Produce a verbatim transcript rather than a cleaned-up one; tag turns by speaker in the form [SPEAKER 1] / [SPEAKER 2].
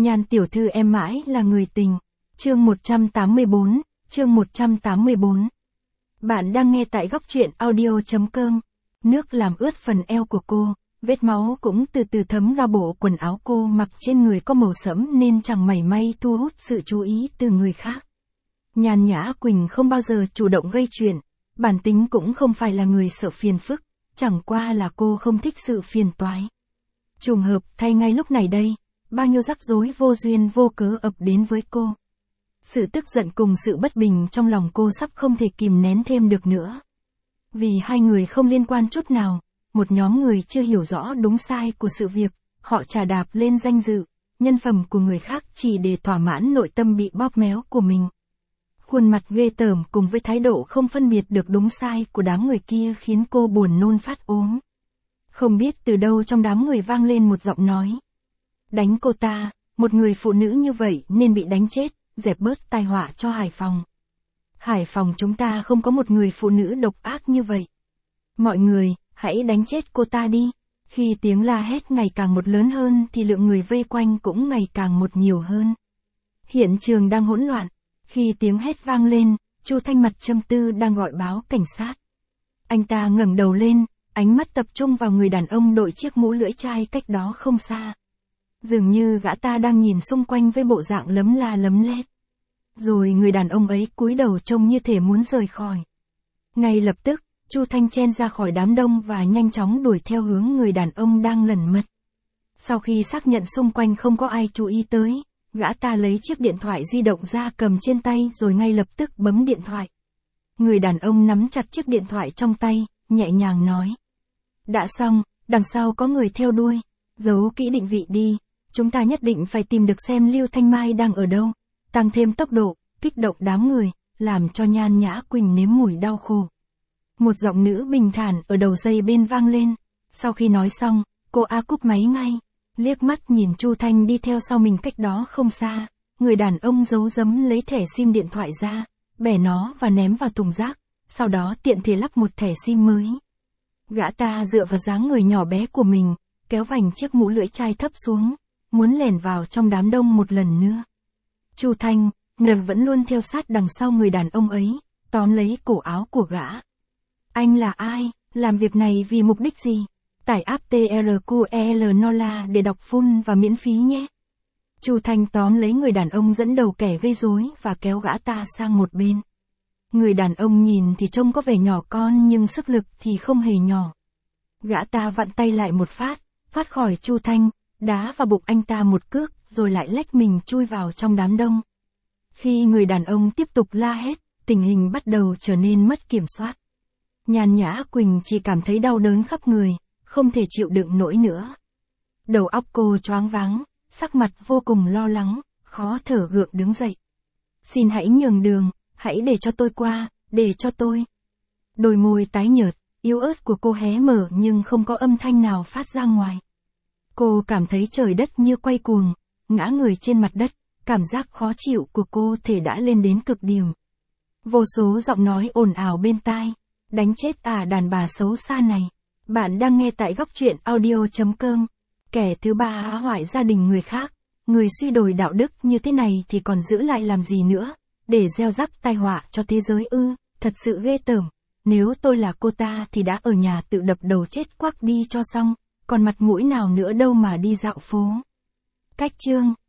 [SPEAKER 1] Nhan tiểu thư em mãi là người tình. Chương một trăm tám mươi tư, chương một trăm tám mươi tư. Bạn đang nghe tại góc truyện audio.com. Nước làm ướt phần eo của cô, vết máu cũng từ từ thấm ra bộ quần áo cô mặc trên người có màu sẫm nên chẳng mảy may thu hút sự chú ý từ người khác. Nhan Nhã Quỳnh không bao giờ chủ động gây chuyện, bản tính cũng không phải là người sợ phiền phức, chẳng qua là cô không thích sự phiền toái. Trùng hợp thay ngay lúc này đây, bao nhiêu rắc rối vô duyên vô cớ ập đến với cô. Sự tức giận cùng sự bất bình trong lòng cô sắp không thể kìm nén thêm được nữa. Vì hai người không liên quan chút nào, một nhóm người chưa hiểu rõ đúng sai của sự việc, họ trà đạp lên danh dự, nhân phẩm của người khác chỉ để thỏa mãn nội tâm bị bóp méo của mình. Khuôn mặt ghê tởm cùng với thái độ không phân biệt được đúng sai của đám người kia khiến cô buồn nôn phát ốm. Không biết từ đâu trong đám người vang lên một giọng nói. Đánh cô ta, một người phụ nữ như vậy nên bị đánh chết, dẹp bớt tai họa cho Hải Phòng. Hải Phòng chúng ta không có một người phụ nữ độc ác như vậy. Mọi người, hãy đánh chết cô ta đi. Khi tiếng la hét ngày càng một lớn hơn thì lượng người vây quanh cũng ngày càng một nhiều hơn. Hiện trường đang hỗn loạn. Khi tiếng hét vang lên, Chu Thanh mặt trầm tư đang gọi báo cảnh sát. Anh ta ngẩng đầu lên, ánh mắt tập trung vào người đàn ông đội chiếc mũ lưỡi chai cách đó không xa. Dường như gã ta đang nhìn xung quanh với bộ dạng lấm la lấm lét. Rồi người đàn ông ấy cúi đầu trông như thể muốn rời khỏi. Ngay lập tức, Chu Thanh chen ra khỏi đám đông và nhanh chóng đuổi theo hướng người đàn ông đang lẩn mật. Sau khi xác nhận xung quanh không có ai chú ý tới, gã ta lấy chiếc điện thoại di động ra cầm trên tay rồi ngay lập tức bấm điện thoại. Người đàn ông nắm chặt chiếc điện thoại trong tay, nhẹ nhàng nói. Đã xong, đằng sau có người theo đuôi. Giấu kỹ định vị đi, chúng ta nhất định phải tìm được xem Lưu Thanh Mai đang ở đâu. Tăng thêm tốc độ, kích động đám người, làm cho Nhan Nhã Quỳnh nếm mùi đau khổ. Một giọng nữ bình thản ở đầu dây bên vang lên. Sau khi nói xong, cô A cúp máy ngay. Liếc mắt nhìn Chu Thanh đi theo sau mình cách đó không xa, người đàn ông giấu giấm lấy thẻ sim điện thoại ra, bẻ nó và ném vào thùng rác, sau đó tiện thể lắp một thẻ sim mới. Gã ta dựa vào dáng người nhỏ bé của mình, kéo vành chiếc mũ lưỡi chai thấp xuống, muốn lẻn vào trong đám đông một lần nữa. Chu Thanh, người vẫn luôn theo sát đằng sau người đàn ông ấy, tóm lấy cổ áo của gã. Anh là ai, làm việc này vì mục đích gì? Tải app tê rờ quy lờ Nola để đọc full và miễn phí nhé. Chu Thanh tóm lấy người đàn ông dẫn đầu kẻ gây rối và kéo gã ta sang một bên. Người đàn ông nhìn thì trông có vẻ nhỏ con nhưng sức lực thì không hề nhỏ. Gã ta vặn tay lại một phát, phát khỏi Chu Thanh, đá vào bụng anh ta một cước rồi lại lách mình chui vào trong đám đông. Khi người đàn ông tiếp tục la hét, tình hình bắt đầu trở nên mất kiểm soát. Nhan Nhã Quỳnh chỉ cảm thấy đau đớn khắp người, không thể chịu đựng nổi nữa. Đầu óc cô choáng váng, sắc mặt vô cùng lo lắng, khó thở gượng đứng dậy. Xin hãy nhường đường, hãy để cho tôi qua, để cho tôi. Đôi môi tái nhợt, yếu ớt của cô hé mở nhưng không có âm thanh nào phát ra ngoài. Cô cảm thấy trời đất như quay cuồng, ngã người trên mặt đất, cảm giác khó chịu của cô thể đã lên đến cực điểm. Vô số giọng nói ồn ào bên tai, đánh chết à đàn bà xấu xa này. Bạn đang nghe tại góc truyện audio.com. Kẻ thứ ba hãm hại gia đình người khác, người suy đồi đạo đức như thế này thì còn giữ lại làm gì nữa, để gieo rắc tai họa cho thế giới ư, thật sự ghê tởm. Nếu tôi là cô ta thì đã ở nhà tự đập đầu chết quắc đi cho xong, còn mặt mũi nào nữa đâu mà đi dạo phố. Cách chương